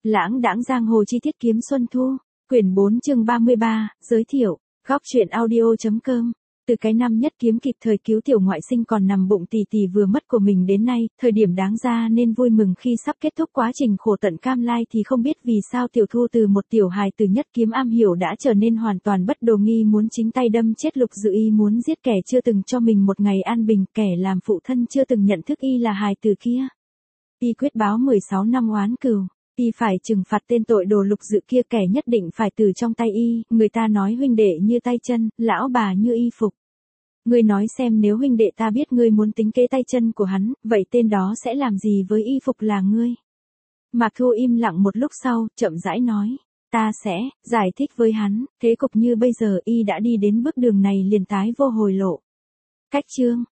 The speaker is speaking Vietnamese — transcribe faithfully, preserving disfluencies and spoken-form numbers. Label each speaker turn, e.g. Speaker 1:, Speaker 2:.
Speaker 1: Lãng đãng giang hồ chi tiết kiếm xuân thu, quyển bốn chương ba mươi ba, giới thiệu, góc truyện audio.com. Từ cái năm nhất kiếm kịp thời cứu tiểu ngoại sinh còn nằm bụng tì tì vừa mất của mình đến nay, thời điểm đáng ra nên vui mừng khi sắp kết thúc quá trình khổ tận cam lai thì không biết vì sao tiểu thu từ một tiểu hài từ nhất kiếm am hiểu đã trở nên hoàn toàn bất đồ nghi muốn chính tay đâm chết Lục Dự Y, muốn giết kẻ chưa từng cho mình một ngày an bình, kẻ làm phụ thân chưa từng nhận thức y là hài từ kia. Y quyết báo mười sáu năm oán cừu. Y phải trừng phạt tên tội đồ Lục Dự kia, kẻ nhất định phải từ trong tay y. Người ta nói huynh đệ như tay chân, lão bà như y phục. Ngươi nói xem, nếu huynh đệ ta biết ngươi muốn tính kế tay chân của hắn, vậy tên đó sẽ làm gì với y phục là ngươi? Mạc Thu im lặng một lúc sau, chậm rãi nói, ta sẽ giải thích với hắn. Thế cục như bây giờ, y đã đi đến bước đường này liền tái vô hồi lộ. Cách chương